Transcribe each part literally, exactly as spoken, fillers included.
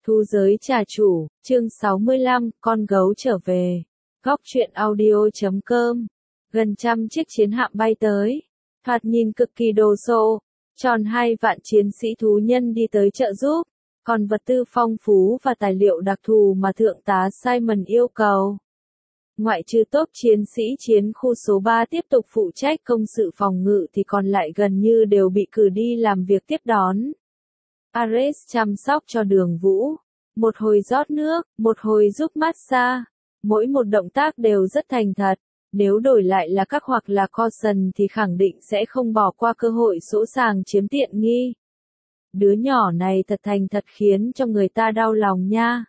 Thu giới trà chủ, chương sáu mươi lăm, con gấu trở về. Góc truyện audio chấm com. Gần trăm chiếc chiến hạm bay tới. Thoạt nhìn cực kỳ đồ sộ. Tròn hai vạn chiến sĩ thú nhân đi tới trợ giúp. Còn vật tư phong phú và tài liệu đặc thù mà Thượng tá Simon yêu cầu. Ngoại trừ tốp chiến sĩ chiến khu số ba tiếp tục phụ trách công sự phòng ngự thì còn lại gần như đều bị cử đi làm việc tiếp đón. Ares chăm sóc cho Đường Vũ. Một hồi rót nước, một hồi giúp massage. Mỗi một động tác đều rất thành thật. Nếu đổi lại là các hoặc là Coulson thì khẳng định sẽ không bỏ qua cơ hội sỗ sàng chiếm tiện nghi. Đứa nhỏ này thật thành thật khiến cho người ta đau lòng nha.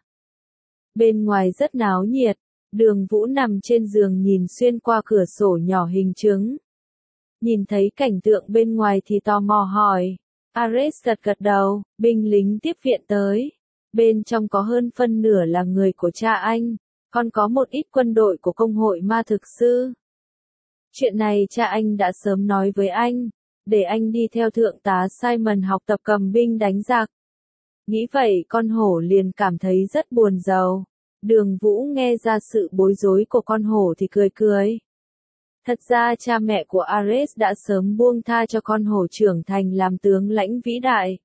Bên ngoài rất náo nhiệt. Đường Vũ nằm trên giường nhìn xuyên qua cửa sổ nhỏ hình trứng. Nhìn thấy cảnh tượng bên ngoài thì tò mò hỏi. Ares gật gật đầu, binh lính tiếp viện tới. Bên trong có hơn phân nửa là người của cha anh, còn có một ít quân đội của công hội ma thực sư. Chuyện này cha anh đã sớm nói với anh, để anh đi theo Thượng tá Simon học tập cầm binh đánh giặc. Nghĩ vậy con hổ liền cảm thấy rất buồn rầu. Đường Vũ nghe ra sự bối rối của con hổ thì cười cười. Thật ra cha mẹ của Ares đã sớm buông tha cho con hổ trưởng thành làm tướng lãnh vĩ đại.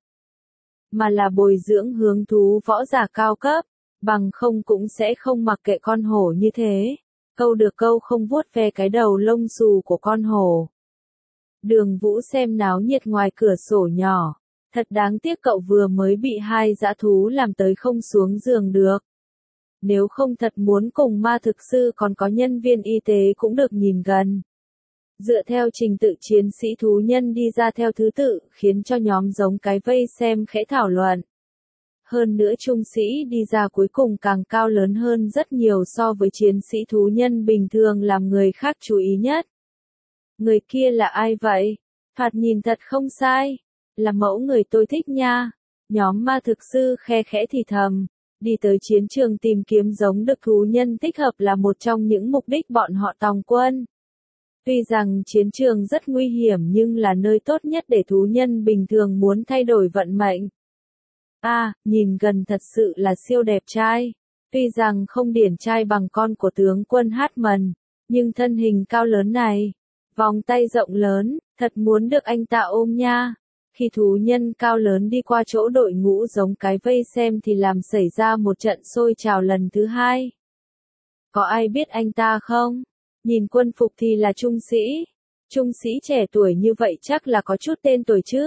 Mà là bồi dưỡng hướng thú võ giả cao cấp, bằng không cũng sẽ không mặc kệ con hổ như thế. Câu được câu không vuốt ve cái đầu lông xù của con hổ. Đường Vũ xem náo nhiệt ngoài cửa sổ nhỏ. Thật đáng tiếc cậu vừa mới bị hai dã thú làm tới không xuống giường được. Nếu không thật muốn cùng ma thực sư còn có nhân viên y tế cũng được nhìn gần. Dựa theo trình tự chiến sĩ thú nhân đi ra theo thứ tự, khiến cho nhóm giống cái vây xem khẽ thảo luận. Hơn nữa trung sĩ đi ra cuối cùng càng cao lớn hơn rất nhiều so với chiến sĩ thú nhân bình thường làm người khác chú ý nhất. Người kia là ai vậy? Thoạt nhìn thật không sai. Là mẫu người tôi thích nha. Nhóm ma thực sư khe khẽ thì thầm. Đi tới chiến trường tìm kiếm giống được thú nhân thích hợp là một trong những mục đích bọn họ tòng quân. Tuy rằng chiến trường rất nguy hiểm nhưng là nơi tốt nhất để thú nhân bình thường muốn thay đổi vận mệnh. À, nhìn gần thật sự là siêu đẹp trai. Tuy rằng không điển trai bằng con của tướng quân Hartman, nhưng thân hình cao lớn này, vòng tay rộng lớn, thật muốn được anh ta ôm nha. Khi thú nhân cao lớn đi qua chỗ đội ngũ giống cái vây xem thì làm xảy ra một trận sôi trào lần thứ hai. Có ai biết anh ta không? Nhìn quân phục thì là trung sĩ. Trung sĩ trẻ tuổi như vậy chắc là có chút tên tuổi chứ.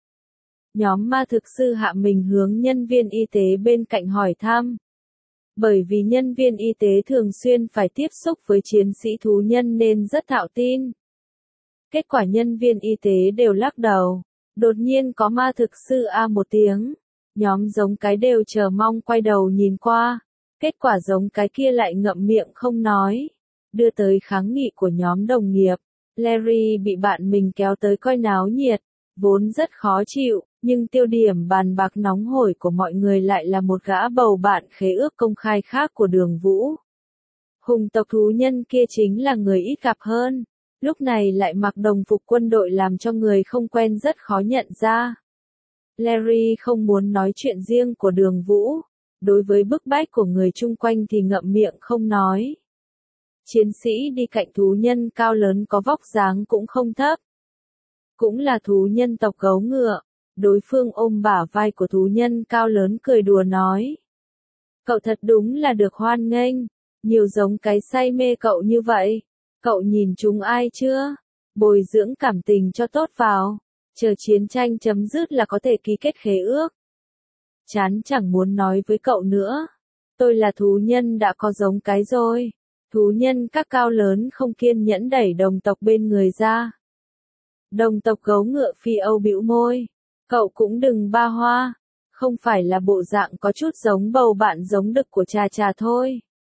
Nhóm ma thực sư hạ mình hướng nhân viên y tế bên cạnh hỏi thăm. Bởi vì nhân viên y tế thường xuyên phải tiếp xúc với chiến sĩ thú nhân nên rất thạo tin. Kết quả nhân viên y tế đều lắc đầu. Đột nhiên có ma thực sư a một tiếng. Nhóm giống cái đều chờ mong quay đầu nhìn qua. Kết quả giống cái kia lại ngậm miệng không nói. Đưa tới kháng nghị của nhóm đồng nghiệp. Larry bị bạn mình kéo tới coi náo nhiệt. Vốn rất khó chịu, nhưng tiêu điểm bàn bạc nóng hổi của mọi người lại là một gã bầu bạn khế ước công khai khác của Đường Vũ. Hùng tộc thú nhân kia chính là người ít gặp hơn. Lúc này lại mặc đồng phục quân đội làm cho người không quen rất khó nhận ra. Larry không muốn nói chuyện riêng của Đường Vũ. Đối với bức bách của người chung quanh thì ngậm miệng không nói. Chiến sĩ đi cạnh thú nhân cao lớn có vóc dáng cũng không thấp. Cũng là thú nhân tộc gấu ngựa. Đối phương ôm bả vai của thú nhân cao lớn cười đùa nói. Cậu thật đúng là được hoan nghênh. Nhiều giống cái say mê cậu như vậy. Cậu nhìn chúng ai chưa? Bồi dưỡng cảm tình cho tốt vào. Chờ chiến tranh chấm dứt là có thể ký kết khế ước. Chán chẳng muốn nói với cậu nữa. Tôi là thú nhân đã có giống cái rồi. Thú nhân các cao lớn không kiên nhẫn đẩy đồng tộc bên người ra. Đồng tộc gấu ngựa Phi Âu bĩu môi. Cậu cũng đừng ba hoa. Không phải là bộ dạng có chút giống bầu bạn giống đực của Trà Trà thôi.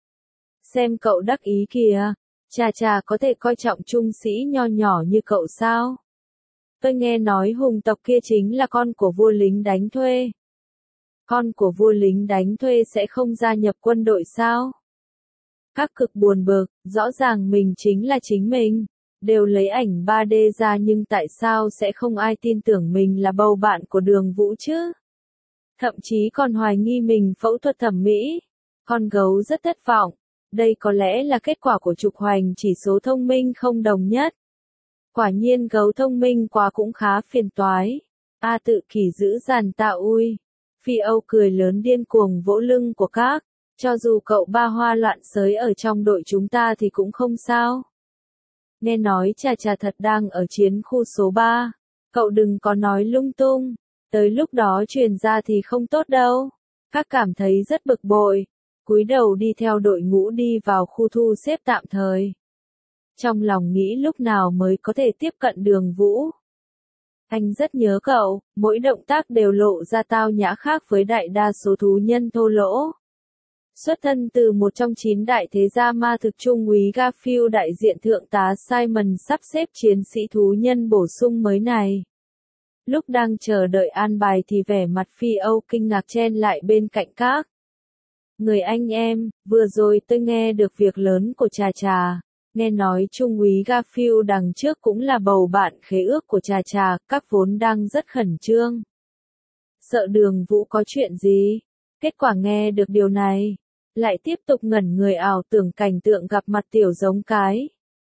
Xem cậu đắc ý kìa. Trà Trà có thể coi trọng trung sĩ nho nhỏ như cậu sao? Tôi nghe nói hùng tộc kia chính là con của vua lính đánh thuê. Con của vua lính đánh thuê sẽ không gia nhập quân đội sao? Các cực buồn bực, rõ ràng mình chính là chính mình. Đều lấy ảnh ba D ra nhưng tại sao sẽ không ai tin tưởng mình là bầu bạn của Đường Vũ chứ? thậm chí còn hoài nghi mình phẫu thuật thẩm mỹ. Con gấu rất thất vọng. Đây có lẽ là kết quả của trục hoành chỉ số thông minh không đồng nhất. Quả nhiên gấu thông minh quá cũng khá phiền toái. A tự kỷ dữ dằn tạ ui. Phi Âu cười lớn điên cuồng vỗ lưng của các. Cho dù cậu ba hoa loạn xới ở trong đội chúng ta thì cũng không sao. Nghe nói Trà Trà thật đang ở chiến khu số ba. Cậu đừng có nói lung tung. Tới lúc đó truyền ra thì không tốt đâu. Các cảm thấy rất bực bội. Cúi đầu đi theo đội ngũ đi vào khu thu xếp tạm thời. Trong lòng nghĩ lúc nào mới có thể tiếp cận Đường Vũ. Anh rất nhớ cậu, mỗi động tác đều lộ ra tao nhã khác với đại đa số thú nhân thô lỗ. Xuất thân từ một trong chín đại thế gia ma thực, Trung úy Garfield đại diện thượng tá Simon sắp xếp chiến sĩ thú nhân bổ sung mới này. Lúc đang chờ đợi an bài thì vẻ mặt Phi Âu kinh ngạc chen lại bên cạnh các. Người anh em, vừa rồi tôi nghe được việc lớn của Trà Trà. Nghe nói Trung úy Garfield đằng trước cũng là bầu bạn khế ước của Trà Trà, các vốn đang rất khẩn trương. Sợ Đường Vũ có chuyện gì? Kết quả nghe được điều này, lại tiếp tục ngẩn người ảo tưởng cảnh tượng gặp mặt tiểu giống cái.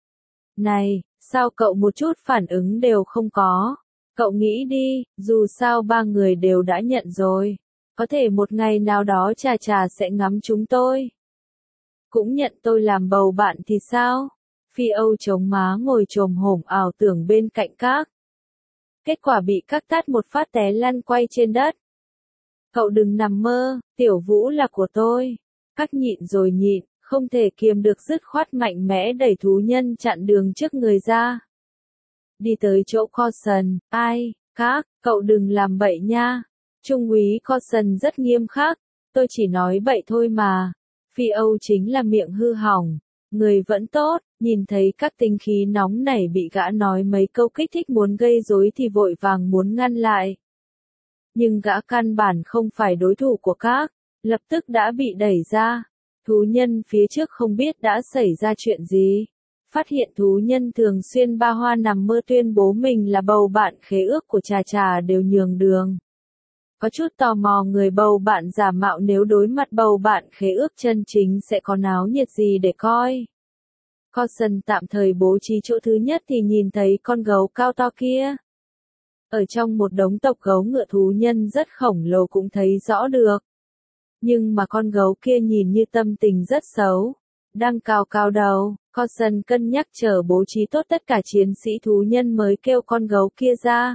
Này, sao cậu một chút phản ứng đều không có? Cậu nghĩ đi, dù sao ba người đều đã nhận rồi. Có thể một ngày nào đó Trà Trà sẽ ngắm chúng tôi. Cũng nhận tôi làm bầu bạn thì sao? Phi Âu chống má ngồi chồm hổm ảo tưởng bên cạnh các. Kết quả bị các tát một phát té lăn quay trên đất. Cậu đừng nằm mơ, Tiểu Vũ là của tôi. Các nhịn rồi nhịn, không thể kiềm được dứt khoát mạnh mẽ đẩy thú nhân chặn đường trước người ra. Đi tới chỗ Coulson, ai, các, cậu đừng làm bậy nha. Trung úy Coulson rất nghiêm khắc, tôi chỉ nói bậy thôi mà. Phi Âu chính là miệng hư hỏng, người vẫn tốt, nhìn thấy các tính khí nóng nảy bị gã nói mấy câu kích thích muốn gây rối thì vội vàng muốn ngăn lại. Nhưng gã căn bản không phải đối thủ của các, lập tức đã bị đẩy ra. Thú nhân phía trước không biết đã xảy ra chuyện gì. Phát hiện thú nhân thường xuyên ba hoa nằm mơ tuyên bố mình là bầu bạn khế ước của Trà Trà đều nhường đường. Có chút tò mò người bầu bạn giả mạo nếu đối mặt bầu bạn khế ước chân chính sẽ có náo nhiệt gì để coi. Coulson tạm thời bố trí chỗ thứ nhất thì nhìn thấy con gấu cao to kia. Ở trong một đống tộc gấu ngựa thú nhân rất khổng lồ cũng thấy rõ được. Nhưng mà con gấu kia nhìn như tâm tình rất xấu. Đang cào cào đầu, Coulson cân nhắc chờ bố trí tốt tất cả chiến sĩ thú nhân mới kêu con gấu kia ra.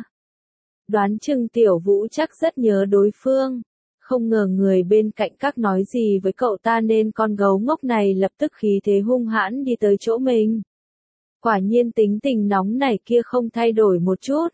Đoán chừng Tiểu Vũ chắc rất nhớ đối phương. Không ngờ người bên cạnh các nói gì với cậu ta nên con gấu ngốc này lập tức khí thế hung hãn đi tới chỗ mình. Quả nhiên tính tình nóng nảy kia không thay đổi một chút.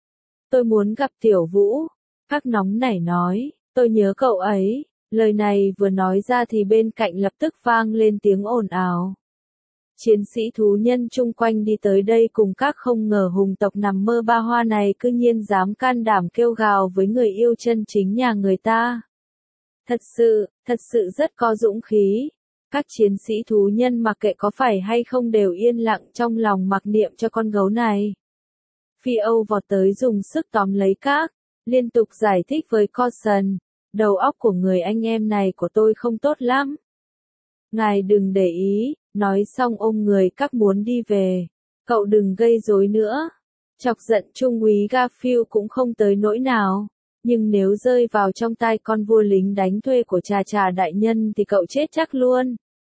Tôi muốn gặp Tiểu Vũ. Các nóng nảy nói, tôi nhớ cậu ấy. Lời này vừa nói ra thì bên cạnh lập tức vang lên tiếng ồn ào. Chiến sĩ thú nhân chung quanh đi tới đây cùng các không ngờ hùng tộc nằm mơ ba hoa này cư nhiên dám can đảm kêu gào với người yêu chân chính nhà người ta. Thật sự, thật sự rất có dũng khí. Các chiến sĩ thú nhân mặc kệ có phải hay không đều yên lặng trong lòng mặc niệm cho con gấu này. Phi Âu vọt tới dùng sức tóm lấy các, liên tục giải thích với Coulson. Đầu óc của người anh em này của tôi không tốt lắm. Ngài đừng để ý, nói xong ôm người các muốn đi về. Cậu đừng gây rối nữa. Chọc giận Trung úy Garfield cũng không tới nỗi nào. Nhưng nếu rơi vào trong tay con vua lính đánh thuê của Trà Trà đại nhân thì cậu chết chắc luôn.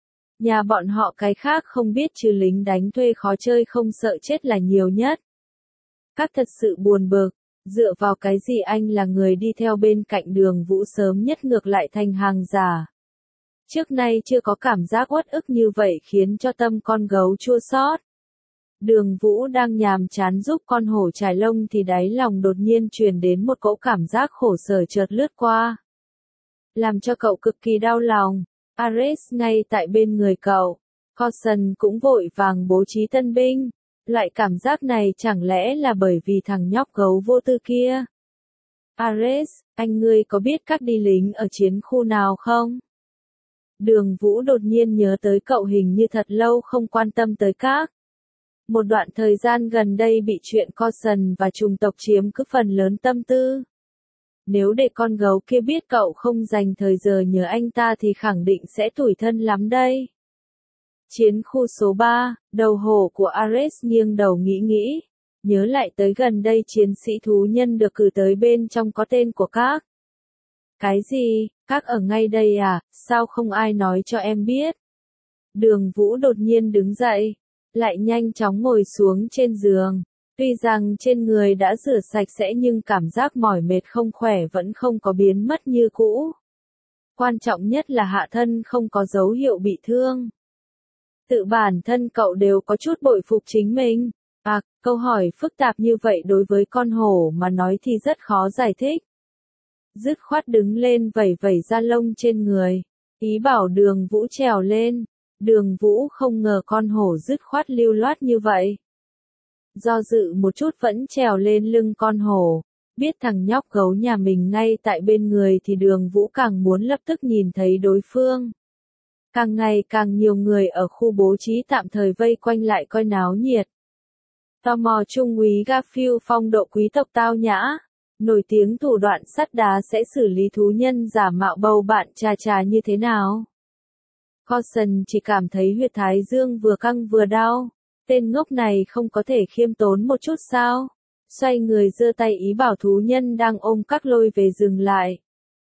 Nhà bọn họ cái khác không biết chứ lính đánh thuê khó chơi không sợ chết là nhiều nhất. Các thật sự buồn bực. Dựa vào cái gì anh là người đi theo bên cạnh Đường Vũ sớm nhất ngược lại thành hàng giả. Trước nay chưa có cảm giác uất ức như vậy khiến cho tâm con gấu chua xót. Đường Vũ đang nhàm chán giúp con hổ trải lông thì đáy lòng đột nhiên truyền đến một cỗ cảm giác khổ sở chợt lướt qua. Làm cho cậu cực kỳ đau lòng. Ares ngay tại bên người cậu. Coulson cũng vội vàng bố trí tân binh. Loại cảm giác này chẳng lẽ là bởi vì thằng nhóc gấu vô tư kia? Ares, anh ngươi có biết các đi lính ở chiến khu nào không? Đường Vũ đột nhiên nhớ tới cậu hình như thật lâu không quan tâm tới các. Một đoạn thời gian gần đây bị chuyện Coulson và chủng tộc chiếm cứ phần lớn tâm tư. Nếu để con gấu kia biết cậu không dành thời giờ nhớ anh ta thì khẳng định sẽ tủi thân lắm đây. Chiến khu số ba, đầu hổ của Ares nghiêng đầu nghĩ nghĩ. Nhớ lại tới gần đây chiến sĩ thú nhân được cử tới bên trong có tên của các. Cái gì, các ở ngay đây à, sao không ai nói cho em biết? Đường Vũ đột nhiên đứng dậy, lại nhanh chóng ngồi xuống trên giường. Tuy rằng trên người đã rửa sạch sẽ nhưng cảm giác mỏi mệt không khỏe vẫn không có biến mất như cũ. Quan trọng nhất là hạ thân không có dấu hiệu bị thương. Tự bản thân cậu đều có chút bội phục chính mình. À, câu hỏi phức tạp như vậy đối với con hổ mà nói thì rất khó giải thích. Dứt khoát đứng lên vẩy vẩy da lông trên người, ý bảo Đường Vũ trèo lên. Đường Vũ không ngờ con hổ dứt khoát lưu loát như vậy. Do dự một chút vẫn trèo lên lưng con hổ, biết thằng nhóc gấu nhà mình ngay tại bên người thì Đường Vũ càng muốn lập tức nhìn thấy đối phương. Càng ngày càng nhiều người ở khu bố trí tạm thời vây quanh lại coi náo nhiệt. Tò mò Trung úy Garfield phong độ quý tộc tao nhã, nổi tiếng thủ đoạn sắt đá sẽ xử lý thú nhân giả mạo bầu bạn trà trà như thế nào. Coulson chỉ cảm thấy huyệt thái dương vừa căng vừa đau. Tên ngốc này không có thể khiêm tốn một chút sao? Xoay người giơ tay ý bảo thú nhân đang ôm các lôi về dừng lại.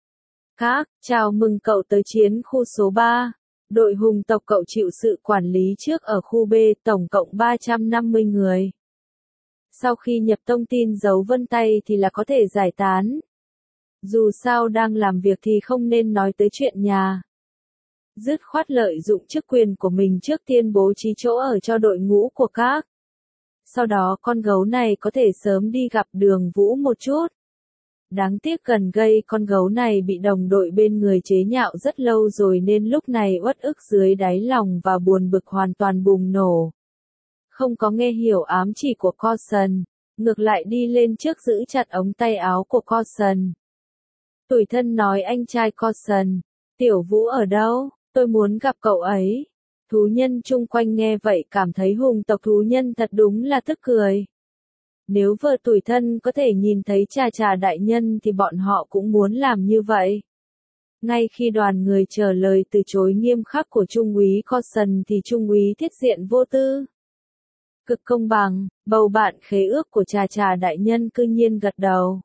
Các, chào mừng cậu tới chiến khu số ba. Đội hùng tộc cậu chịu sự quản lý trước ở khu B, tổng cộng ba trăm năm mươi người. Sau khi nhập thông tin dấu vân tay thì là có thể giải tán. Dù sao đang làm việc thì không nên nói tới chuyện nhà. Dứt khoát lợi dụng chức quyền của mình trước tiên bố trí chỗ ở cho đội ngũ của các. Sau đó con gấu này có thể sớm đi gặp Đường Vũ một chút. Đáng tiếc gần gây con gấu này bị đồng đội bên người chế nhạo rất lâu rồi nên lúc này uất ức dưới đáy lòng và buồn bực hoàn toàn bùng nổ. Không có nghe hiểu ám chỉ của Coulson, ngược lại đi lên trước giữ chặt ống tay áo của Coulson. Tủi thân nói anh trai Coulson, Tiểu Vũ ở đâu? Tôi muốn gặp cậu ấy. Thú nhân chung quanh nghe vậy cảm thấy hùng tộc thú nhân thật đúng là tức cười. Nếu vợ tủi thân có thể nhìn thấy trà trà đại nhân thì bọn họ cũng muốn làm như vậy. Ngay khi đoàn người chờ lời từ chối nghiêm khắc của Trung úy Coulson thì Trung úy Thiết Diện vô tư. Cực công bằng, bầu bạn khế ước của trà trà đại nhân cư nhiên gật đầu.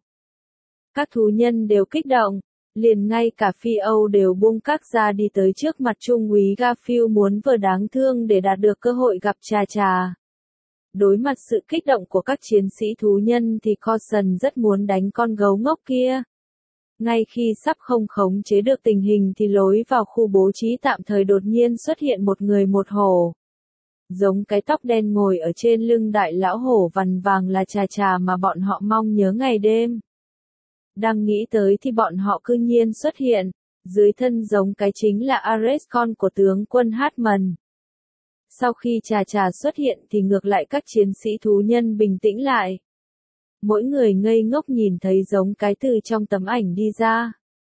Các thú nhân đều kích động. Liền ngay cả Phi Âu đều buông các ra đi tới trước mặt Trung úy Garfield muốn vờ đáng thương để đạt được cơ hội gặp trà trà. Đối mặt sự kích động của các chiến sĩ thú nhân thì Coulson rất muốn đánh con gấu ngốc kia. Ngay khi sắp không khống chế được tình hình thì lối vào khu bố trí tạm thời đột nhiên xuất hiện một người một hổ. Giống cái tóc đen ngồi ở trên lưng đại lão hổ vằn vàng là trà trà mà bọn họ mong nhớ ngày đêm. Đang nghĩ tới thì bọn họ cư nhiên xuất hiện, dưới thân giống cái chính là Ares con của tướng quân Hartman. Sau khi trà trà xuất hiện thì ngược lại các chiến sĩ thú nhân bình tĩnh lại. Mỗi người ngây ngốc nhìn thấy giống cái từ trong tấm ảnh đi ra.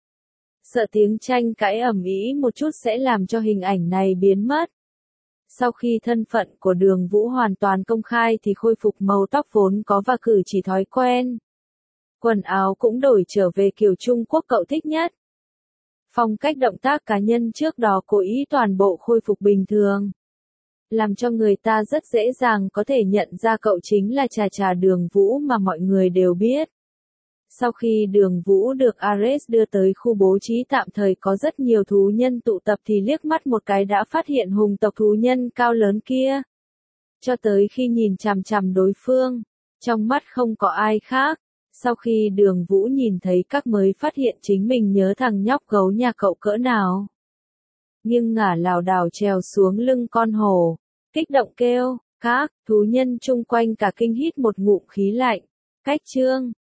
Sợ tiếng tranh cãi ầm ĩ một chút sẽ làm cho hình ảnh này biến mất. Sau khi thân phận của Đường Vũ hoàn toàn công khai thì khôi phục màu tóc vốn có và cử chỉ thói quen. Quần áo cũng đổi trở về kiểu Trung Quốc cậu thích nhất. Phong cách động tác cá nhân trước đó cố ý toàn bộ khôi phục bình thường. Làm cho người ta rất dễ dàng có thể nhận ra cậu chính là trà trà Đường Vũ mà mọi người đều biết. Sau khi Đường Vũ được Ares đưa tới khu bố trí tạm thời có rất nhiều thú nhân tụ tập thì liếc mắt một cái đã phát hiện hùng tộc thú nhân cao lớn kia. Cho tới khi nhìn chằm chằm đối phương, trong mắt không có ai khác. Sau khi Đường Vũ nhìn thấy các mới phát hiện chính mình nhớ thằng nhóc gấu nhà cậu cỡ nào. Nghiêng ngả lảo đảo trèo xuống lưng con hổ, kích động kêu, các thú nhân chung quanh cả kinh hít một ngụm khí lạnh. Cách chương